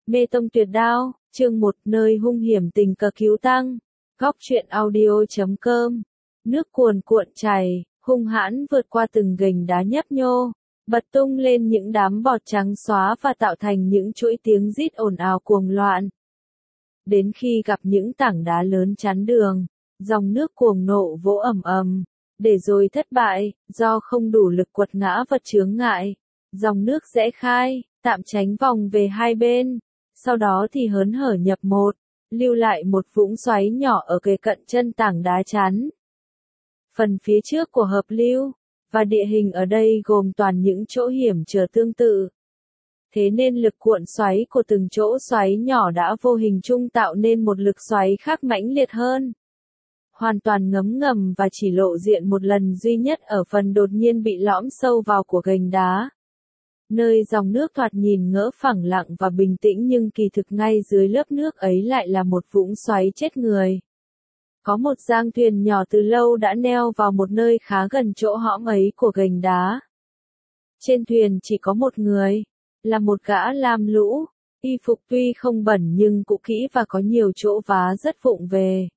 Mê tông tuyệt đao, chương 1, nơi hung hiểm tình cờ cứu tăng. Góc truyện audio.com. Nước cuồn cuộn chảy, hung hãn vượt qua từng gành đá nhấp nhô, bật tung lên những đám bọt trắng xóa và tạo thành những chuỗi tiếng rít ồn ào cuồng loạn. Đến khi gặp những tảng đá lớn chắn đường, dòng nước cuồng nộ vỗ ầm ầm, để rồi thất bại, do không đủ lực quật ngã vật chướng ngại. Dòng nước rẽ khai, tạm tránh vòng về hai bên, sau đó thì hớn hở nhập một, lưu lại một vũng xoáy nhỏ ở kề cận chân tảng đá chắn. Phần phía trước của hợp lưu, và địa hình ở đây gồm toàn những chỗ hiểm trở tương tự. Thế nên lực cuộn xoáy của từng chỗ xoáy nhỏ đã vô hình chung tạo nên một lực xoáy khác mãnh liệt hơn. Hoàn toàn ngấm ngầm và chỉ lộ diện một lần duy nhất ở phần đột nhiên bị lõm sâu vào của gành đá. Nơi dòng nước thoạt nhìn ngỡ phẳng lặng và bình tĩnh nhưng kỳ thực ngay dưới lớp nước ấy lại là một vũng xoáy chết người. Có một giang thuyền nhỏ từ lâu đã neo vào một nơi khá gần chỗ hõm ấy của gành đá. Trên thuyền chỉ có một người, là một gã lam lũ, y phục tuy không bẩn nhưng cũ kỹ và có nhiều chỗ vá rất vụng về.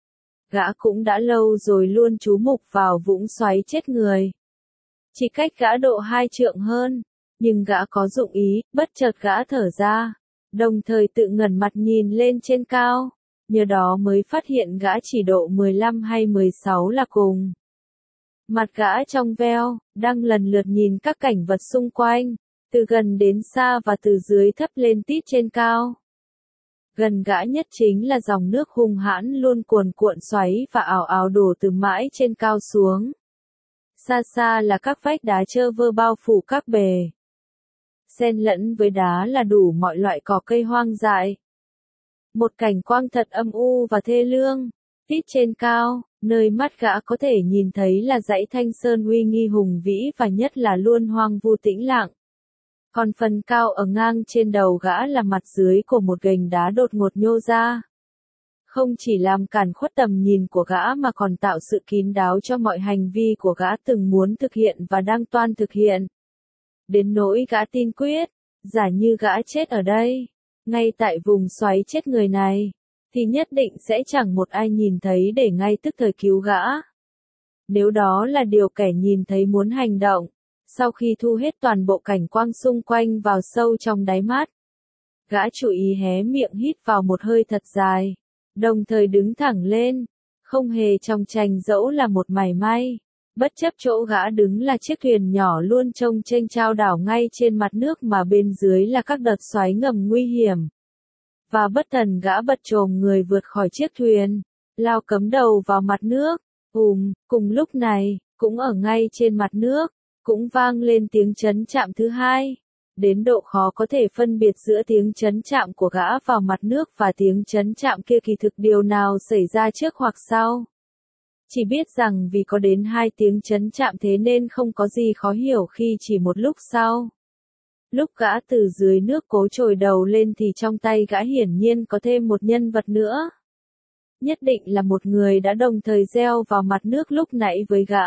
Gã cũng đã lâu rồi luôn chú mục vào vũng xoáy chết người. Chỉ cách gã độ 2 trượng hơn. Nhưng gã có dụng ý, bất chợt gã thở ra, đồng thời tự ngẩng mặt nhìn lên trên cao, nhờ đó mới phát hiện gã chỉ độ 15 hay 16 là cùng. Mặt gã trong veo, đang lần lượt nhìn các cảnh vật xung quanh, từ gần đến xa và từ dưới thấp lên tít trên cao. Gần gã nhất chính là dòng nước hung hãn luôn cuồn cuộn xoáy và ào ào đổ từ mãi trên cao xuống. Xa xa là các vách đá trơ vơ bao phủ các bề. Xen lẫn với đá là đủ mọi loại cỏ cây hoang dại. Một cảnh quang thật âm u và thê lương. Tít trên cao, nơi mắt gã có thể nhìn thấy là dãy Thanh Sơn uy nghi hùng vĩ và nhất là luôn hoang vu tĩnh lặng. Còn phần cao ở ngang trên đầu gã là mặt dưới của một gành đá đột ngột nhô ra. Không chỉ làm cản khuất tầm nhìn của gã mà còn tạo sự kín đáo cho mọi hành vi của gã từng muốn thực hiện và đang toan thực hiện. Đến nỗi gã tin quyết, giả như gã chết ở đây, ngay tại vùng xoáy chết người này, thì nhất định sẽ chẳng một ai nhìn thấy để ngay tức thời cứu gã. Nếu đó là điều kẻ nhìn thấy muốn hành động, sau khi thu hết toàn bộ cảnh quang xung quanh vào sâu trong đáy mắt, gã chú ý hé miệng hít vào một hơi thật dài, đồng thời đứng thẳng lên, không hề trong tranh dẫu là một mảy may. Bất chấp chỗ gã đứng là chiếc thuyền nhỏ luôn trông chênh chao đảo ngay trên mặt nước mà bên dưới là các đợt xoáy ngầm nguy hiểm. Và bất thần gã bật chồm người vượt khỏi chiếc thuyền, lao cắm đầu vào mặt nước. Cùng lúc này, cũng ở ngay trên mặt nước, cũng vang lên tiếng chấn chạm thứ hai. Đến độ khó có thể phân biệt giữa tiếng chấn chạm của gã vào mặt nước và tiếng chấn chạm kia kỳ thực điều nào xảy ra trước hoặc sau. Chỉ biết rằng vì có đến 2 tiếng chấn chạm thế nên không có gì khó hiểu khi chỉ một lúc sau. Lúc gã từ dưới nước cố trồi đầu lên thì trong tay gã hiển nhiên có thêm một nhân vật nữa. Nhất định là một người đã đồng thời gieo vào mặt nước lúc nãy với gã.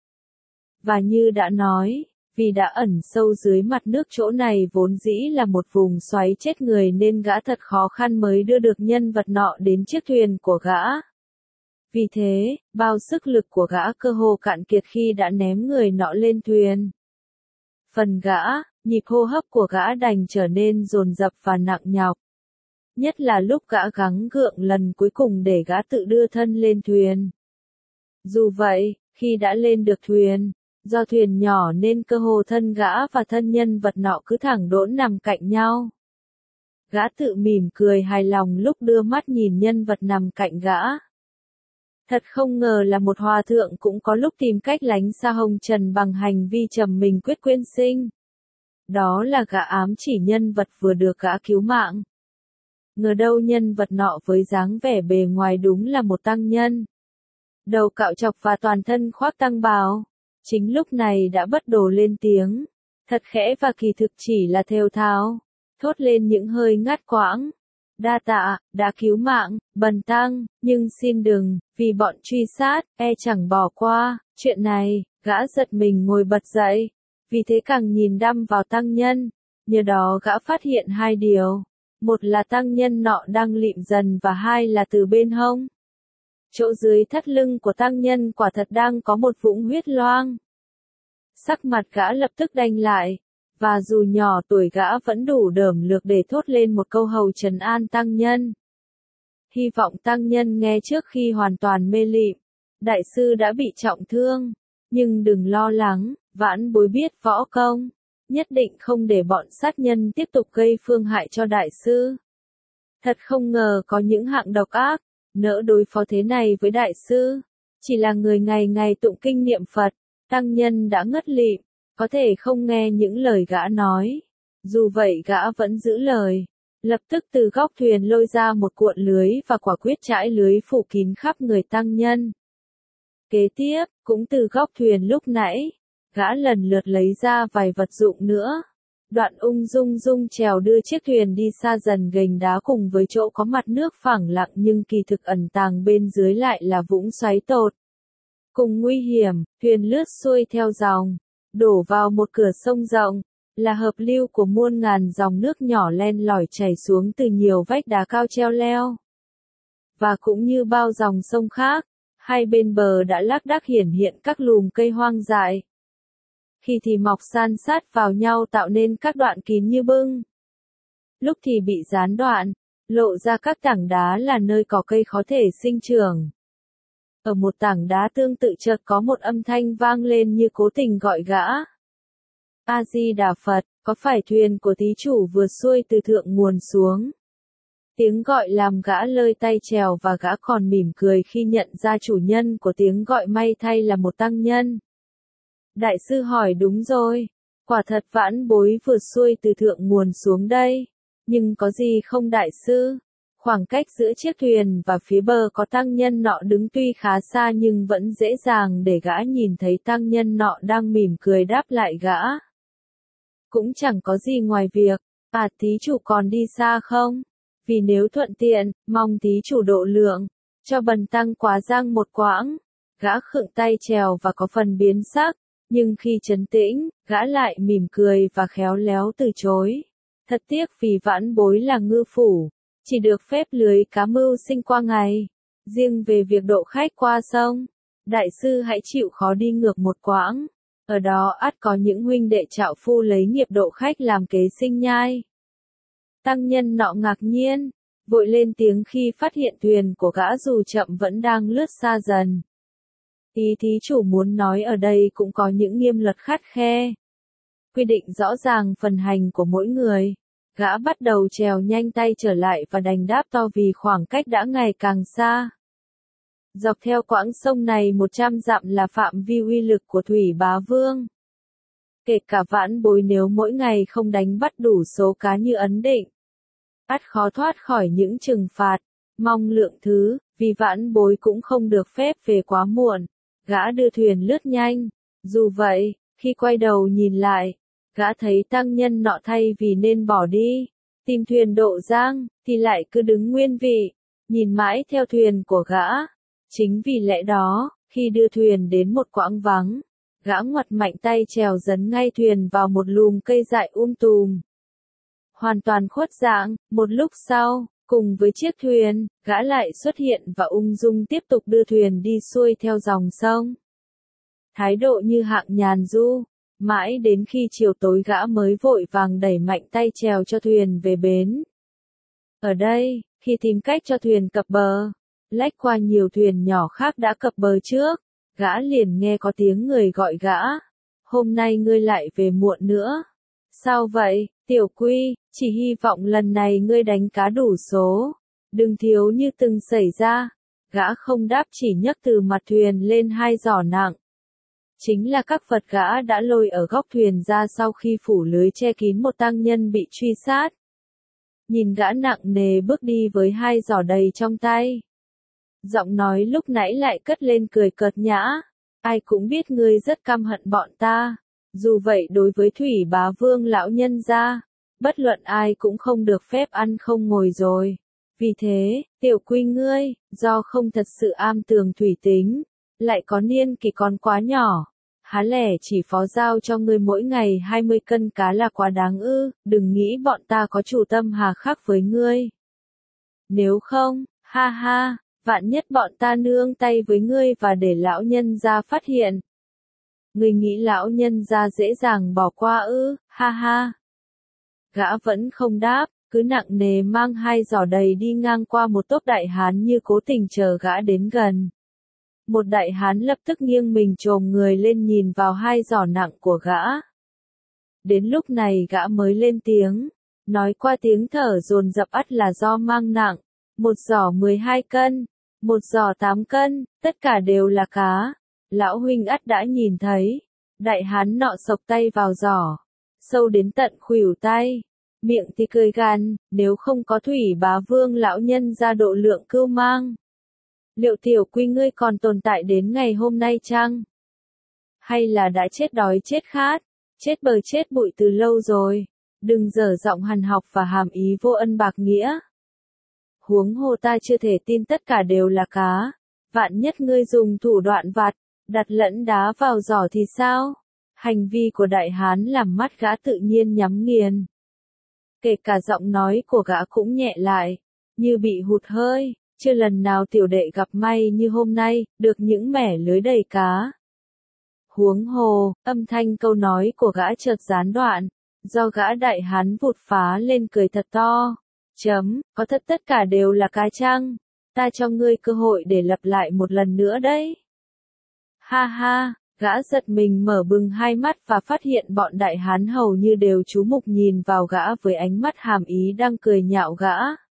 Và như đã nói, vì đã ẩn sâu dưới mặt nước chỗ này vốn dĩ là một vùng xoáy chết người nên gã thật khó khăn mới đưa được nhân vật nọ đến chiếc thuyền của gã. Vì thế, bao sức lực của gã cơ hồ cạn kiệt khi đã ném người nọ lên thuyền. Phần gã, nhịp hô hấp của gã đành trở nên dồn dập và nặng nhọc. Nhất là lúc gã gắng gượng lần cuối cùng để gã tự đưa thân lên thuyền. Dù vậy, khi đã lên được thuyền, do thuyền nhỏ nên cơ hồ thân gã và thân nhân vật nọ cứ thẳng đỗng nằm cạnh nhau. Gã tự mỉm cười hài lòng lúc đưa mắt nhìn nhân vật nằm cạnh gã. Thật không ngờ là một hòa thượng cũng có lúc tìm cách lánh xa hồng trần bằng hành vi trầm mình quyết quyên sinh. Đó là gã ám chỉ nhân vật vừa được gã cứu mạng. Ngờ đâu nhân vật nọ với dáng vẻ bề ngoài đúng là một tăng nhân. Đầu cạo chọc và toàn thân khoác tăng bào. Chính lúc này đã bất đồ lên tiếng. Thật khẽ và kỳ thực chỉ là thều thào. Thốt lên những hơi ngắt quãng. Đa tạ, đã cứu mạng, bần tăng, nhưng xin đừng, vì bọn truy sát, chẳng bỏ qua, chuyện này, gã giật mình ngồi bật dậy, vì thế càng nhìn đăm vào tăng nhân, nhờ đó gã phát hiện 2 điều. Một là tăng nhân nọ đang lịm dần và hai là từ bên hông. Chỗ dưới thắt lưng của tăng nhân quả thật đang có một vũng huyết loang. Sắc mặt gã lập tức đanh lại, và dù nhỏ tuổi gã vẫn đủ đởm lược để thốt lên một câu hầu trấn an tăng nhân. Hy vọng tăng nhân nghe trước khi hoàn toàn mê lịm. Đại sư đã bị trọng thương, nhưng đừng lo lắng, vãn bối biết võ công, nhất định không để bọn sát nhân tiếp tục gây phương hại cho đại sư. Thật không ngờ có những hạng độc ác, nỡ đối phó thế này với đại sư. Chỉ là người ngày ngày tụng kinh niệm Phật, tăng nhân đã ngất lịm, có thể không nghe những lời gã nói. Dù vậy gã vẫn giữ lời, lập tức từ góc thuyền lôi ra một cuộn lưới và quả quyết trải lưới phủ kín khắp người tăng nhân. Kế tiếp, cũng từ góc thuyền lúc nãy, gã lần lượt lấy ra vài vật dụng nữa. Đoạn ung dung chèo đưa chiếc thuyền đi xa dần gành đá cùng với chỗ có mặt nước phẳng lặng nhưng kỳ thực ẩn tàng bên dưới lại là vũng xoáy tột. Cùng nguy hiểm, thuyền lướt xuôi theo dòng, đổ vào một cửa sông rộng, là hợp lưu của muôn ngàn dòng nước nhỏ len lỏi chảy xuống từ nhiều vách đá cao treo leo. Và cũng như bao dòng sông khác, hai bên bờ đã lác đác hiển hiện các lùm cây hoang dại. Khi thì mọc san sát vào nhau tạo nên các đoạn kín như bưng. Lúc thì bị gián đoạn, lộ ra các tảng đá là nơi cỏ cây khó thể sinh trưởng. Ở một tảng đá tương tự chợt có một âm thanh vang lên như cố tình gọi gã. A-di-đà Phật, có phải thuyền của thí chủ vừa xuôi từ thượng nguồn xuống? Tiếng gọi làm gã lơi tay chèo và gã còn mỉm cười khi nhận ra chủ nhân của tiếng gọi may thay là một tăng nhân. Đại sư hỏi đúng rồi, quả thật vãn bối vừa xuôi từ thượng nguồn xuống đây, nhưng có gì không đại sư? Khoảng cách giữa chiếc thuyền và phía bờ có tăng nhân nọ đứng tuy khá xa nhưng vẫn dễ dàng để gã nhìn thấy tăng nhân nọ đang mỉm cười đáp lại gã. Cũng chẳng có gì ngoài việc, thí chủ còn đi xa không? Vì nếu thuận tiện, mong thí chủ độ lượng, cho bần tăng quá giang một quãng. Gã khựng tay chèo và có phần biến sắc, nhưng khi trấn tĩnh, gã lại mỉm cười và khéo léo từ chối. Thật tiếc vì vãn bối là ngư phủ, chỉ được phép lưới cá mưu sinh qua ngày. Riêng về việc độ khách qua sông, đại sư hãy chịu khó đi ngược một quãng. Ở đó ắt có những huynh đệ trạo phu lấy nghiệp độ khách làm kế sinh nhai. Tăng nhân nọ ngạc nhiên, vội lên tiếng khi phát hiện thuyền của gã dù chậm vẫn đang lướt xa dần. Ý thí chủ muốn nói ở đây cũng có những nghiêm luật khắt khe. Quy định rõ ràng phần hành của mỗi người. Gã bắt đầu trèo nhanh tay trở lại và đành đáp to vì khoảng cách đã ngày càng xa. Dọc theo quãng sông này 100 dặm là phạm vi uy lực của Thủy Bá Vương. Kể cả vãn bối nếu mỗi ngày không đánh bắt đủ số cá như ấn định, ắt khó thoát khỏi những trừng phạt, mong lượng thứ, vì vãn bối cũng không được phép về quá muộn. Gã đưa thuyền lướt nhanh, dù vậy, khi quay đầu nhìn lại, gã thấy tăng nhân nọ thay vì nên bỏ đi, tìm thuyền độ giang, thì lại cứ đứng nguyên vị, nhìn mãi theo thuyền của gã. Chính vì lẽ đó, khi đưa thuyền đến một quãng vắng, gã ngoặt mạnh tay chèo dấn ngay thuyền vào một lùm cây dại tùm. Hoàn toàn khuất dạng, một lúc sau, cùng với chiếc thuyền, gã lại xuất hiện và ung dung tiếp tục đưa thuyền đi xuôi theo dòng sông. Thái độ như hạng nhàn du, mãi đến khi chiều tối gã mới vội vàng đẩy mạnh tay chèo cho thuyền về bến. Ở đây, khi tìm cách cho thuyền cập bờ, lách qua nhiều thuyền nhỏ khác đã cập bờ trước, gã liền nghe có tiếng người gọi gã. Hôm nay ngươi lại về muộn nữa. Sao vậy, tiểu quy, chỉ hy vọng lần này ngươi đánh cá đủ số. Đừng thiếu như từng xảy ra. Gã không đáp chỉ nhấc từ mặt thuyền lên 2 giỏ nặng. Chính là các vật gã đã lôi ở góc thuyền ra sau khi phủ lưới che kín một tăng nhân bị truy sát. Nhìn gã nặng nề bước đi với 2 giỏ đầy trong tay. Giọng nói lúc nãy lại cất lên cười cợt nhã. Ai cũng biết ngươi rất căm hận bọn ta. Dù vậy đối với Thủy Bá Vương lão nhân gia, bất luận ai cũng không được phép ăn không ngồi rồi. Vì thế, tiểu quy ngươi, do không thật sự am tường thủy tính, lại có niên kỷ còn quá nhỏ, há lẻ chỉ phó giao cho ngươi mỗi ngày 20 cân cá là quá đáng ư, đừng nghĩ bọn ta có chủ tâm hà khắc với ngươi. Nếu không, ha ha, vạn nhất bọn ta nương tay với ngươi và để lão nhân gia phát hiện. Ngươi nghĩ lão nhân gia dễ dàng bỏ qua ư, ha ha. Gã vẫn không đáp, cứ nặng nề mang 2 giỏ đầy đi ngang qua một tốp đại hán như cố tình chờ gã đến gần. Một đại hán lập tức nghiêng mình chồm người lên nhìn vào 2 giỏ nặng của gã. Đến lúc này gã mới lên tiếng, nói qua tiếng thở dồn dập ắt là do mang nặng, 1 giỏ 12 cân, 1 giỏ 8 cân, tất cả đều là cá. Lão huynh ắt đã nhìn thấy, đại hán nọ xộc tay vào giỏ, sâu đến tận khuỷu tay, miệng thì cười gằn, nếu không có Thủy Bá Vương lão nhân ra độ lượng cưu mang. Liệu tiểu quy ngươi còn tồn tại đến ngày hôm nay chăng? Hay là đã chết đói chết khát, chết bờ chết bụi từ lâu rồi? Đừng dở giọng hằn học và hàm ý vô ân bạc nghĩa. Huống hồ ta chưa thể tin tất cả đều là cá. Vạn nhất ngươi dùng thủ đoạn vặt, đặt lẫn đá vào giỏ thì sao? Hành vi của đại hán làm mắt gã tự nhiên nhắm nghiền. Kể cả giọng nói của gã cũng nhẹ lại, như bị hụt hơi. Chưa lần nào tiểu đệ gặp may như hôm nay, được những mẻ lưới đầy cá. Huống hồ, âm thanh câu nói của gã chợt gián đoạn, do gã đại hán vụt phá lên cười thật to. Có thật tất cả đều là cá chăng? Ta cho ngươi cơ hội để lặp lại một lần nữa đấy. Ha ha, gã giật mình mở bừng 2 mắt và phát hiện bọn đại hán hầu như đều chú mục nhìn vào gã với ánh mắt hàm ý đang cười nhạo gã.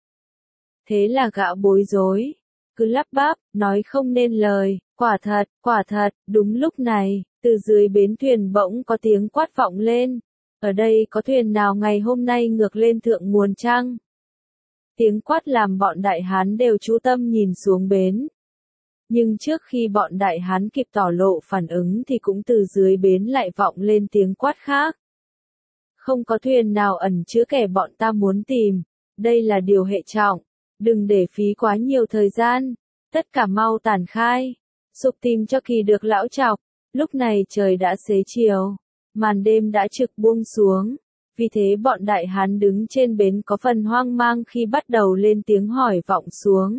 Thế là gã bối rối, cứ lắp bắp, nói không nên lời, quả thật, đúng lúc này, từ dưới bến thuyền bỗng có tiếng quát vọng lên, ở đây có thuyền nào ngày hôm nay ngược lên thượng nguồn chăng? Tiếng quát làm bọn đại hán đều chú tâm nhìn xuống bến. Nhưng trước khi bọn đại hán kịp tỏ lộ phản ứng thì cũng từ dưới bến lại vọng lên tiếng quát khác. Không có thuyền nào ẩn chứa kẻ bọn ta muốn tìm, đây là điều hệ trọng. Đừng để phí quá nhiều thời gian, tất cả mau tản khai, sục tìm cho kỳ được lão chọc. Lúc này trời đã xế chiều, màn đêm đã trực buông xuống, vì thế bọn đại hán đứng trên bến có phần hoang mang khi bắt đầu lên tiếng hỏi vọng xuống.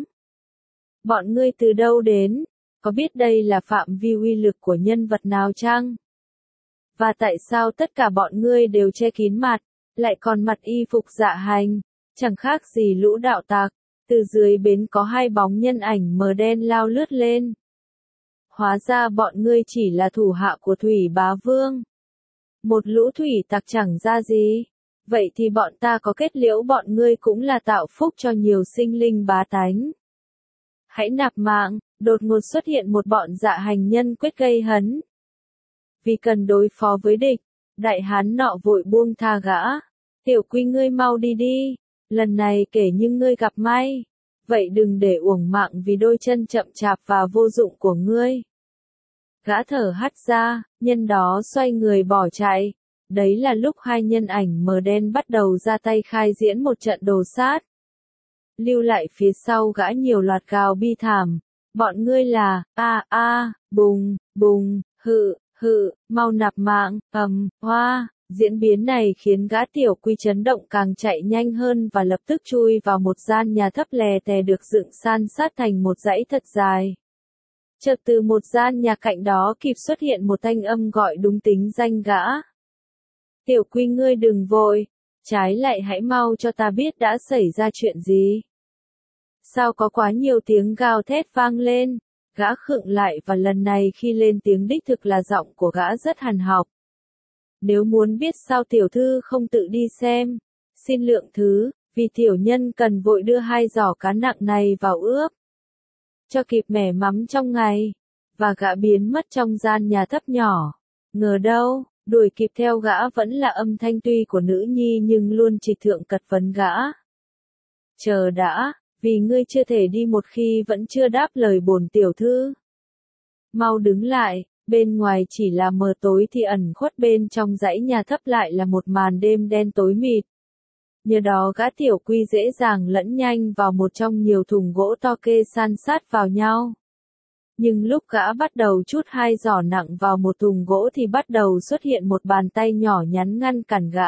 Bọn ngươi từ đâu đến, có biết đây là phạm vi uy lực của nhân vật nào chăng? Và tại sao tất cả bọn ngươi đều che kín mặt, lại còn mặc y phục dạ hành, chẳng khác gì lũ đạo tặc? Từ dưới bến có 2 bóng nhân ảnh mờ đen lao lướt lên. Hóa ra bọn ngươi chỉ là thủ hạ của Thủy Bá Vương. Một lũ thủy tặc chẳng ra gì. Vậy thì bọn ta có kết liễu bọn ngươi cũng là tạo phúc cho nhiều sinh linh bá tánh. Hãy nạp mạng, đột ngột xuất hiện một bọn dạ hành nhân quyết gây hấn. Vì cần đối phó với địch, đại hán nọ vội buông tha gã. Tiểu quy ngươi mau đi đi. Lần này kể như ngươi gặp may, vậy đừng để uổng mạng vì đôi chân chậm chạp và vô dụng của ngươi. Gã thở hắt ra, nhân đó xoay người bỏ chạy. Đấy là lúc 2 nhân ảnh mờ đen bắt đầu ra tay khai diễn một trận đồ sát. Lưu lại phía sau gã nhiều loạt gào bi thảm. Bọn ngươi là, bùng, mau nạp mạng, hoa. Diễn biến này khiến gã tiểu quy chấn động càng chạy nhanh hơn và lập tức chui vào một gian nhà thấp lè tè được dựng san sát thành một dãy thật dài. Chợt từ một gian nhà cạnh đó kịp xuất hiện một thanh âm gọi đúng tính danh gã. Tiểu quy ngươi đừng vội, trái lại hãy mau cho ta biết đã xảy ra chuyện gì. Sao có quá nhiều tiếng gào thét vang lên, gã khựng lại và lần này khi lên tiếng đích thực là giọng của gã rất hằn học. Nếu muốn biết sao tiểu thư không tự đi xem, xin lượng thứ, vì tiểu nhân cần vội đưa 2 giỏ cá nặng này vào ướp. Cho kịp mẻ mắm trong ngày, và gã biến mất trong gian nhà thấp nhỏ. Ngờ đâu, đuổi kịp theo gã vẫn là âm thanh tuy của nữ nhi nhưng luôn trịch thượng cật vấn gã. Chờ đã, vì ngươi chưa thể đi một khi vẫn chưa đáp lời bổn tiểu thư. Mau đứng lại. Bên ngoài chỉ là mờ tối thì ẩn khuất bên trong dãy nhà thấp lại là một màn đêm đen tối mịt. Nhờ đó gã tiểu quy dễ dàng lẫn nhanh vào một trong nhiều thùng gỗ to kê san sát vào nhau. Nhưng lúc gã bắt đầu chút 2 giỏ nặng vào một thùng gỗ thì bắt đầu xuất hiện một bàn tay nhỏ nhắn ngăn cản gã.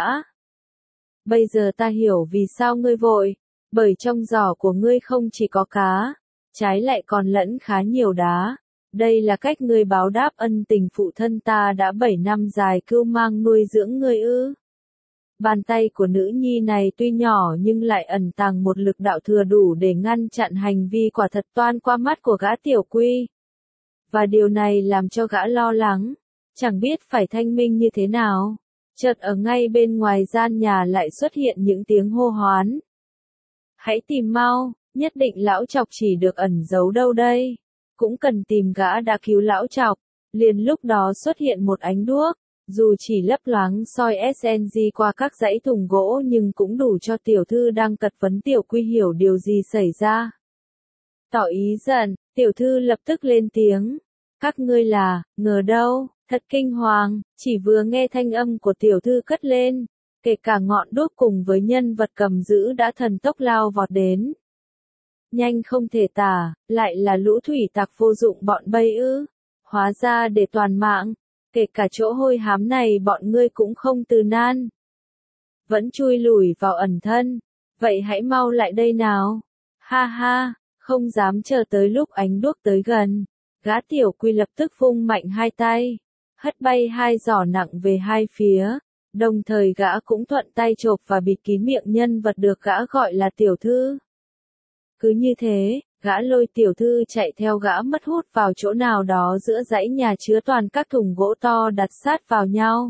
Bây giờ ta hiểu vì sao ngươi vội, bởi trong giỏ của ngươi không chỉ có cá, trái lại còn lẫn khá nhiều đá. Đây là cách ngươi báo đáp ân tình phụ thân ta đã 7 năm dài cưu mang nuôi dưỡng ngươi ư. Bàn tay của nữ nhi này tuy nhỏ nhưng lại ẩn tàng một lực đạo thừa đủ để ngăn chặn hành vi quả thật toan qua mắt của gã Tiểu Quy. Và điều này làm cho gã lo lắng, chẳng biết phải thanh minh như thế nào. Chợt ở ngay bên ngoài gian nhà lại xuất hiện những tiếng hô hoán. Hãy tìm mau, nhất định lão Chọc chỉ được ẩn giấu đâu đây. Cũng cần tìm gã đã cứu lão Chọc. Liền lúc đó xuất hiện một ánh đuốc, dù chỉ lấp loáng soi SNG qua các dãy thùng gỗ nhưng cũng đủ cho tiểu thư đang cật vấn Tiểu Quy hiểu điều gì xảy ra. Tỏ ý giận, tiểu thư lập tức lên tiếng. Các ngươi là, ngờ đâu, thật kinh hoàng, chỉ vừa nghe thanh âm của tiểu thư cất lên, kể cả ngọn đuốc cùng với nhân vật cầm giữ đã thần tốc lao vọt đến. Nhanh không thể tả, lại là lũ thủy tặc vô dụng bọn Bây ư, hóa ra để toàn mạng, kể cả chỗ hôi hám này bọn ngươi cũng không từ nan. Vẫn chui lủi vào ẩn thân, vậy hãy mau lại đây nào. Ha ha, không dám chờ tới lúc ánh đuốc tới gần. Gã Tiểu Quy lập tức vung mạnh 2 tay, hất bay 2 giỏ nặng về hai phía, đồng thời gã cũng thuận tay chộp và bịt kín miệng nhân vật được gã gọi là tiểu thư. Cứ như thế, gã lôi tiểu thư chạy theo gã mất hút vào chỗ nào đó giữa dãy nhà chứa toàn các thùng gỗ to đặt sát vào nhau.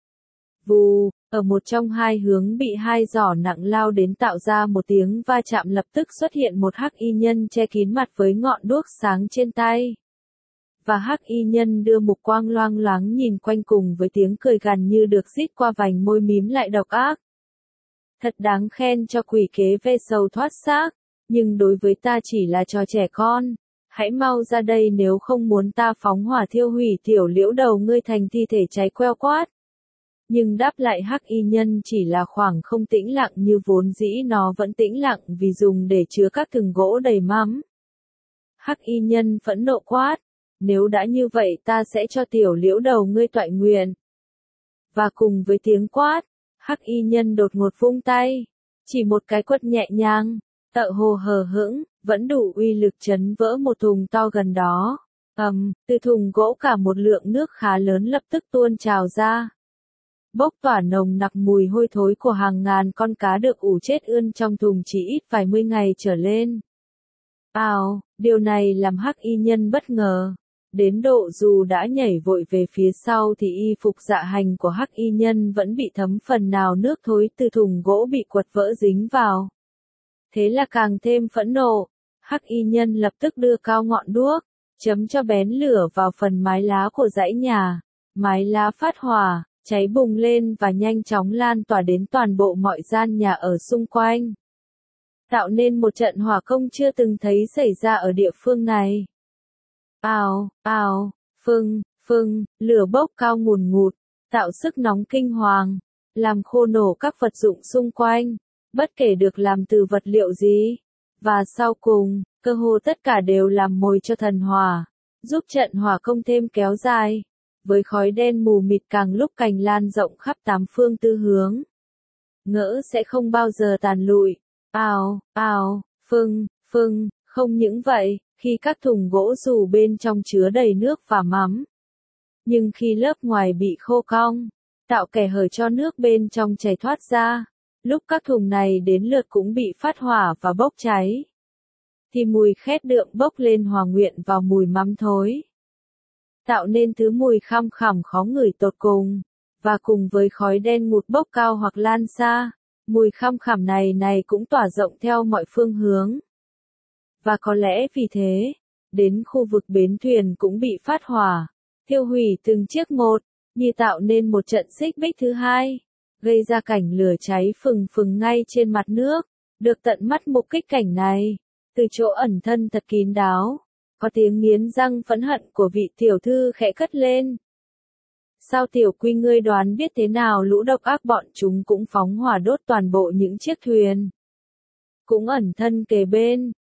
Vù, ở một trong hai hướng bị 2 giỏ nặng lao đến tạo ra một tiếng va chạm, lập tức xuất hiện một hắc y nhân che kín mặt với ngọn đuốc sáng trên tay. Và hắc y nhân đưa mục quang loang loáng nhìn quanh cùng với tiếng cười gằn như được rít qua vành môi mím lại độc ác. Thật đáng khen cho quỷ kế ve sầu thoát xác, nhưng đối với ta chỉ là trò trẻ con. Hãy mau ra đây nếu không muốn ta phóng hỏa thiêu hủy tiểu liễu đầu ngươi thành thi thể cháy queo quát. Nhưng đáp lại hắc y nhân chỉ là khoảng không tĩnh lặng như vốn dĩ nó vẫn tĩnh lặng vì dùng để chứa các thùng gỗ đầy mắm. Hắc y nhân phẫn nộ quát. Nếu đã như vậy ta sẽ cho tiểu liễu đầu ngươi toại nguyện. Và cùng với tiếng quát, hắc y nhân đột ngột vung tay. Chỉ một cái quất nhẹ nhàng, tợ hồ hờ hững, vẫn đủ uy lực chấn vỡ một thùng to gần đó. Từ thùng gỗ cả một lượng nước khá lớn lập tức tuôn trào ra. Bốc tỏa nồng nặc mùi hôi thối của hàng ngàn con cá được ủ chết ươn trong thùng chỉ ít vài mươi ngày trở lên. Điều này làm hắc y nhân bất ngờ. Đến độ dù đã nhảy vội về phía sau thì y phục dạ hành của hắc y nhân vẫn bị thấm phần nào nước thối từ thùng gỗ bị quật vỡ dính vào. Thế là càng thêm phẫn nộ, hắc y nhân lập tức đưa cao ngọn đuốc, chấm cho bén lửa vào phần mái lá của dãy nhà. Mái lá phát hỏa, cháy bùng lên và nhanh chóng lan tỏa đến toàn bộ mọi gian nhà ở xung quanh. Tạo nên một trận hỏa công chưa từng thấy xảy ra ở địa phương này. Lửa bốc cao ngùn ngụt, tạo sức nóng kinh hoàng, làm khô nổ các vật dụng xung quanh, bất kể được làm từ vật liệu gì. Và sau cùng, cơ hồ tất cả đều làm mồi cho thần hỏa, giúp trận hỏa công thêm kéo dài, với khói đen mù mịt càng lúc càng lan rộng khắp 8 phương 4 hướng. Ngỡ sẽ không bao giờ tàn lụi. Không những vậy, khi các thùng gỗ dù bên trong chứa đầy nước và mắm, nhưng khi lớp ngoài bị khô cong, tạo kẽ hở cho nước bên trong chảy thoát ra, lúc các thùng này đến lượt cũng bị phát hỏa và bốc cháy, thì mùi khét đượm bốc lên hòa quyện vào mùi mắm thối, tạo nên thứ mùi khăm khẳm khó ngửi tột cùng, và cùng với khói đen ngụt bốc cao hoặc lan xa, mùi khăm khẳm này cũng tỏa rộng theo mọi phương hướng. Và có lẽ vì thế, đến khu vực bến thuyền cũng bị phát hỏa, thiêu hủy từng chiếc một, như tạo nên một trận xích bích thứ hai, gây ra cảnh lửa cháy phừng phừng ngay trên mặt nước. Được tận mắt mục kích cảnh này, từ chỗ ẩn thân thật kín đáo, có tiếng nghiến răng phẫn hận của vị tiểu thư khẽ cất lên. Sao Tiểu Quy ngươi đoán biết thế nào lũ độc ác bọn chúng cũng phóng hỏa đốt toàn bộ những chiếc thuyền. Cũng ẩn thân kề bên,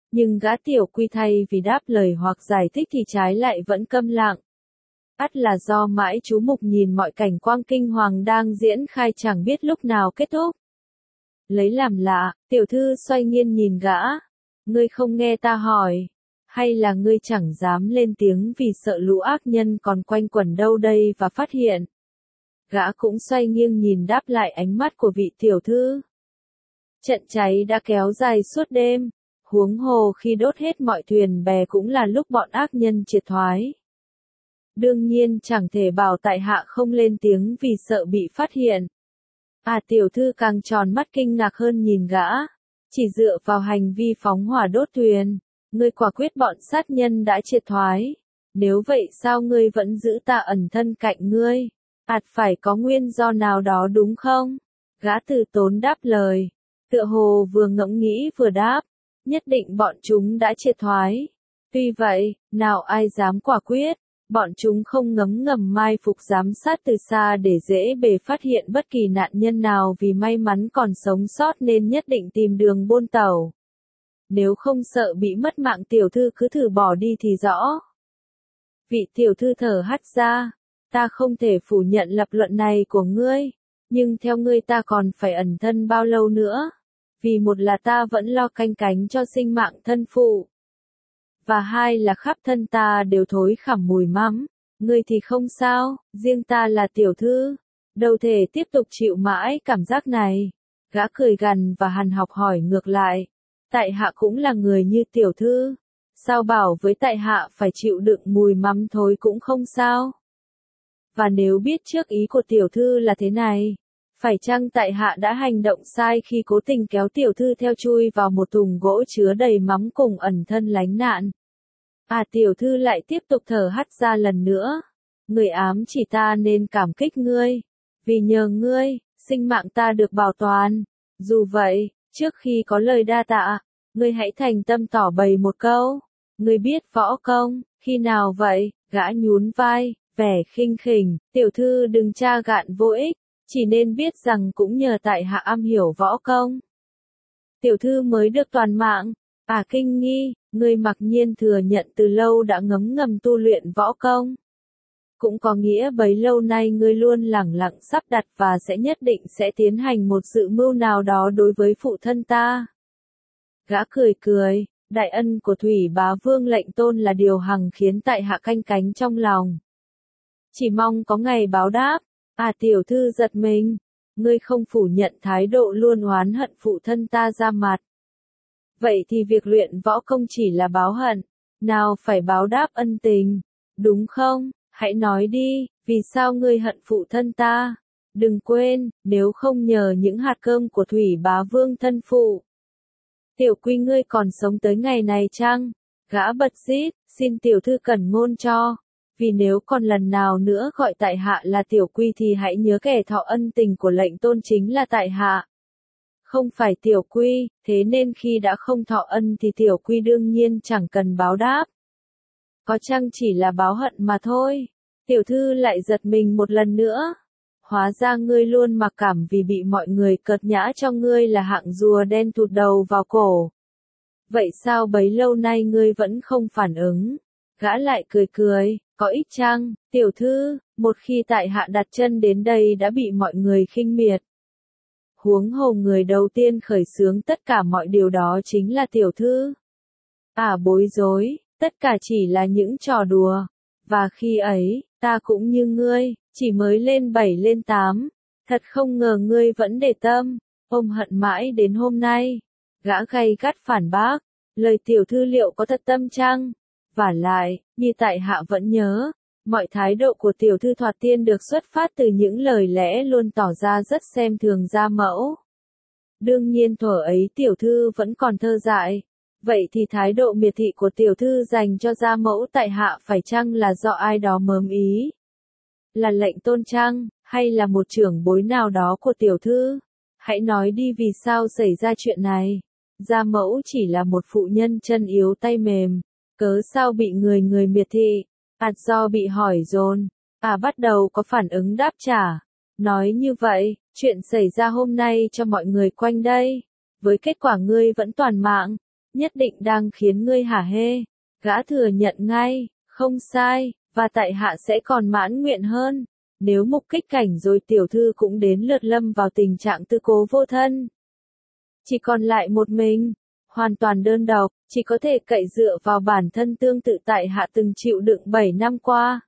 Nhưng gã tiểu quy thay vì đáp lời hoặc giải thích thì trái lại vẫn câm lặng. Ắt là do mãi chú mục nhìn mọi cảnh quang kinh hoàng đang diễn khai chẳng biết lúc nào kết thúc. Lấy làm lạ, tiểu thư xoay nghiêng nhìn gã. Ngươi không nghe ta hỏi. Hay là ngươi chẳng dám lên tiếng vì sợ lũ ác nhân còn quanh quẩn đâu đây và phát hiện. Gã cũng xoay nghiêng nhìn đáp lại ánh mắt của vị tiểu thư. Trận cháy đã kéo dài suốt đêm. Huống hồ khi đốt hết mọi thuyền bè cũng là lúc bọn ác nhân triệt thoái. Đương nhiên chẳng thể bảo tại hạ không lên tiếng vì sợ bị phát hiện. Tiểu thư càng tròn mắt kinh ngạc hơn nhìn gã. Chỉ dựa vào hành vi phóng hỏa đốt thuyền, ngươi quả quyết bọn sát nhân đã triệt thoái. Nếu vậy sao ngươi vẫn giữ ta ẩn thân cạnh ngươi? Phải có nguyên do nào đó đúng không? Gã từ tốn đáp lời. Tựa hồ vừa ngẫm nghĩ vừa đáp. Nhất định bọn chúng đã triệt thoái. Tuy vậy, nào ai dám quả quyết. Bọn chúng không ngấm ngầm mai phục giám sát từ xa để dễ bề phát hiện bất kỳ nạn nhân nào vì may mắn còn sống sót nên nhất định tìm đường buôn tàu. Nếu không sợ bị mất mạng tiểu thư cứ thử bỏ đi thì rõ. Vị tiểu thư thở hắt ra. Ta không thể phủ nhận lập luận này của ngươi. Nhưng theo ngươi ta còn phải ẩn thân bao lâu nữa? Vì một là ta vẫn lo canh cánh cho sinh mạng thân phụ. Và hai là khắp thân ta đều thối khẳm mùi mắm. Ngươi thì không sao, riêng ta là tiểu thư. Đâu thể tiếp tục chịu mãi cảm giác này. Gã cười gằn và hằn học hỏi ngược lại. Tại hạ cũng là người như tiểu thư. Sao bảo với tại hạ phải chịu đựng mùi mắm thối cũng không sao? Và nếu biết trước ý của tiểu thư là thế này, phải chăng tại hạ đã hành động sai khi cố tình kéo tiểu thư theo chui vào một thùng gỗ chứa đầy mắm cùng ẩn thân lánh nạn? Tiểu thư lại tiếp tục thở hắt ra lần nữa. Người ám chỉ ta nên cảm kích ngươi. Vì nhờ ngươi, sinh mạng ta được bảo toàn. Dù vậy, trước khi có lời đa tạ, ngươi hãy thành tâm tỏ bày một câu. Ngươi biết võ công, khi nào vậy? Gã nhún vai, vẻ khinh khỉnh. Tiểu thư đừng tra gạn vô ích, chỉ nên biết rằng cũng nhờ tại hạ am hiểu võ công. Tiểu thư mới được toàn mạng. Kinh nghi, ngươi mặc nhiên thừa nhận từ lâu đã ngấm ngầm tu luyện võ công. Cũng có nghĩa bấy lâu nay ngươi luôn lẳng lặng sắp đặt và sẽ nhất định sẽ tiến hành một sự mưu nào đó đối với phụ thân ta. Gã cười cười, đại ân của Thủy Bá Vương lệnh tôn là điều hằng khiến tại hạ canh cánh trong lòng. Chỉ mong có ngày báo đáp. Tiểu thư giật mình, ngươi không phủ nhận thái độ luôn oán hận phụ thân ta ra mặt. Vậy thì việc luyện võ công chỉ là báo hận, nào phải báo đáp ân tình, đúng không? Hãy nói đi, vì sao ngươi hận phụ thân ta? Đừng quên, nếu không nhờ những hạt cơm của Thủy Bá Vương thân phụ, tiểu quy ngươi còn sống tới ngày này chăng? Gã bật rít, xin tiểu thư cẩn ngôn cho. Vì nếu còn lần nào nữa gọi tại hạ là tiểu quy thì hãy nhớ kẻ thọ ân tình của lệnh tôn chính là tại hạ. Không phải tiểu quy, thế nên khi đã không thọ ân thì tiểu quy đương nhiên chẳng cần báo đáp. Có chăng chỉ là báo hận mà thôi. Tiểu thư lại giật mình một lần nữa. Hóa ra ngươi luôn mặc cảm vì bị mọi người cợt nhã cho ngươi là hạng rùa đen thụt đầu vào cổ. Vậy sao bấy lâu nay ngươi vẫn không phản ứng? Gã lại cười cười, có ít chăng, tiểu thư, một khi tại hạ đặt chân đến đây đã bị mọi người khinh miệt. Huống hồ người đầu tiên khởi xướng tất cả mọi điều đó chính là tiểu thư. Bối rối, tất cả chỉ là những trò đùa. Và khi ấy, ta cũng như ngươi, chỉ mới lên 7 lên 8. Thật không ngờ ngươi vẫn để tâm, ôm hận mãi đến hôm nay. Gã gay gắt phản bác, lời tiểu thư liệu có thật tâm chăng? Vả lại, như tại hạ vẫn nhớ, mọi thái độ của tiểu thư thoạt tiên được xuất phát từ những lời lẽ luôn tỏ ra rất xem thường gia mẫu. Đương nhiên thuở ấy tiểu thư vẫn còn thơ dại. Vậy thì thái độ miệt thị của tiểu thư dành cho gia mẫu tại hạ phải chăng là do ai đó mớm ý? Là lệnh tôn chăng, hay là một trưởng bối nào đó của tiểu thư? Hãy nói đi vì sao xảy ra chuyện này. Gia mẫu chỉ là một phụ nhân chân yếu tay mềm. Cớ sao bị người miệt thị? Do bị hỏi dồn. Bắt đầu có phản ứng đáp trả. Nói như vậy, chuyện xảy ra hôm nay cho mọi người quanh đây. Với kết quả ngươi vẫn toàn mạng. nhất định đang khiến ngươi hả hê. Gã thừa nhận ngay, không sai, và tại hạ sẽ còn mãn nguyện hơn. Nếu mục kích cảnh rồi tiểu thư cũng đến lượt lâm vào tình trạng tư cố vô thân. Chỉ còn lại một mình, hoàn toàn đơn độc, chỉ có thể cậy dựa vào bản thân tương tự tại hạ từng chịu đựng 7 năm qua.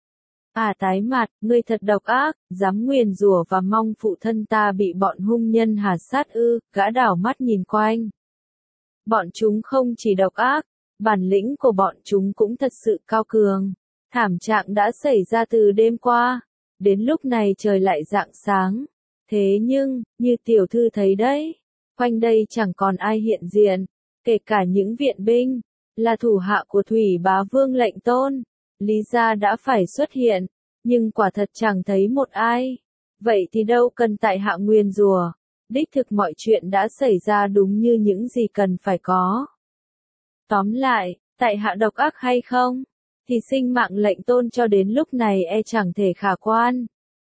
Tái mặt, ngươi thật độc ác, dám nguyền rủa và mong phụ thân ta bị bọn hung nhân hà sát ư, gã đảo mắt nhìn quanh. Bọn chúng không chỉ độc ác, bản lĩnh của bọn chúng cũng thật sự cao cường. Thảm trạng đã xảy ra từ đêm qua, đến lúc này trời lại rạng sáng. Thế nhưng, như tiểu thư thấy đấy, quanh đây chẳng còn ai hiện diện, kể cả những viện binh, là thủ hạ của Thủy Bá Vương lệnh tôn. Lý gia đã phải xuất hiện, nhưng quả thật chẳng thấy một ai. Vậy thì đâu cần tại hạ nguyền rủa, đích thực mọi chuyện đã xảy ra đúng như những gì cần phải có. Tóm lại, tại hạ độc ác hay không, thì sinh mạng lệnh tôn cho đến lúc này chẳng thể khả quan.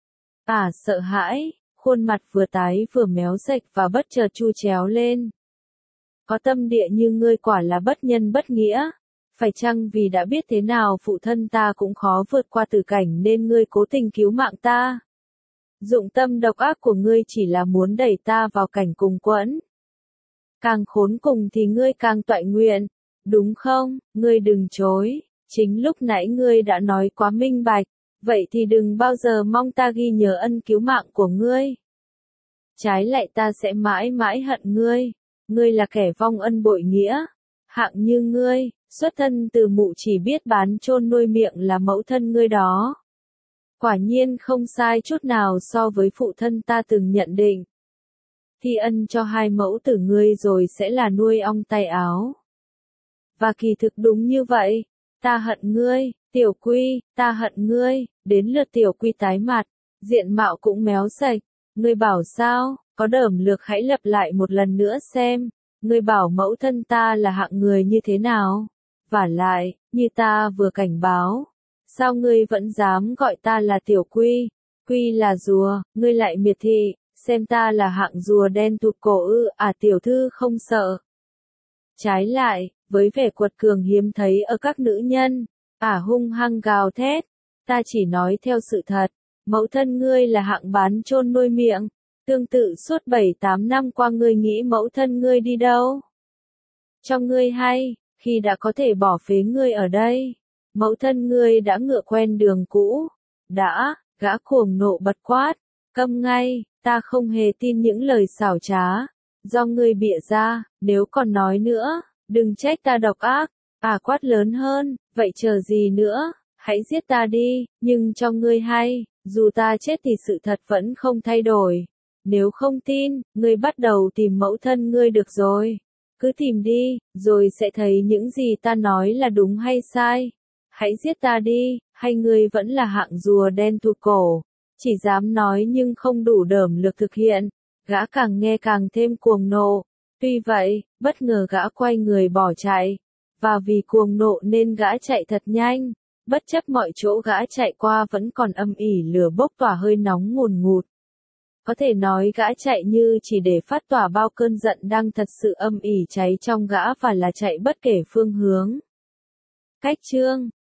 Sợ hãi, khuôn mặt vừa tái vừa méo sạch và bất chợt chu chéo lên. Có tâm địa như ngươi quả là bất nhân bất nghĩa. Phải chăng vì đã biết thế nào phụ thân ta cũng khó vượt qua tử cảnh nên ngươi cố tình cứu mạng ta? Dụng tâm độc ác của ngươi chỉ là muốn đẩy ta vào cảnh cùng quẫn. Càng khốn cùng thì ngươi càng toại nguyện, đúng không? Ngươi đừng chối, chính lúc nãy ngươi đã nói quá minh bạch, vậy thì đừng bao giờ mong ta ghi nhớ ân cứu mạng của ngươi. Trái lại ta sẽ mãi mãi hận ngươi, ngươi là kẻ vong ân bội nghĩa, hạng như ngươi. Xuất thân từ mụ chỉ biết bán chôn nuôi miệng là mẫu thân ngươi đó. Quả nhiên không sai chút nào so với phụ thân ta từng nhận định. Thi ân cho hai mẫu tử ngươi rồi sẽ là nuôi ong tay áo. Và kỳ thực đúng như vậy, ta hận ngươi, Tiểu Quy, ta hận ngươi, đến lượt Tiểu Quy tái mặt, diện mạo cũng méo sạch, ngươi bảo sao, có đởm lược hãy lặp lại một lần nữa xem, ngươi bảo mẫu thân ta là hạng người như thế nào? Vả lại, như ta vừa cảnh báo, sao ngươi vẫn dám gọi ta là Tiểu Quy? Quy là rùa, ngươi lại miệt thị, xem ta là hạng rùa đen tụt cổ ư? Tiểu thư không sợ. Trái lại, với vẻ quật cường hiếm thấy ở các nữ nhân, hung hăng gào thét, ta chỉ nói theo sự thật, mẫu thân ngươi là hạng bán chôn nuôi miệng, tương tự suốt 7-8 năm qua ngươi nghĩ mẫu thân ngươi đi đâu? Cho ngươi hay, khi đã có thể bỏ phế ngươi ở đây, mẫu thân ngươi đã ngựa quen đường cũ. Gã cuồng nộ bật quát, câm ngay, ta không hề tin những lời xảo trá, do ngươi bịa ra, nếu còn nói nữa, đừng trách ta độc ác. Quát lớn hơn, vậy chờ gì nữa, hãy giết ta đi, nhưng cho ngươi hay, dù ta chết thì sự thật vẫn không thay đổi. Nếu không tin, ngươi bắt đầu tìm mẫu thân ngươi được rồi. Cứ tìm đi, rồi sẽ thấy những gì ta nói là đúng hay sai. Hãy giết ta đi, hay ngươi vẫn là hạng rùa đen tụt cổ, chỉ dám nói nhưng không đủ đởm lực thực hiện. Gã càng nghe càng thêm cuồng nộ. Tuy vậy, bất ngờ gã quay người bỏ chạy. Và vì cuồng nộ nên gã chạy thật nhanh. Bất chấp mọi chỗ gã chạy qua vẫn còn âm ỉ lửa bốc tỏa hơi nóng ngùn ngụt. Có thể nói gã chạy như chỉ để phát tỏa bao cơn giận đang thật sự âm ỉ cháy trong gã và là chạy bất kể phương hướng. Cách chương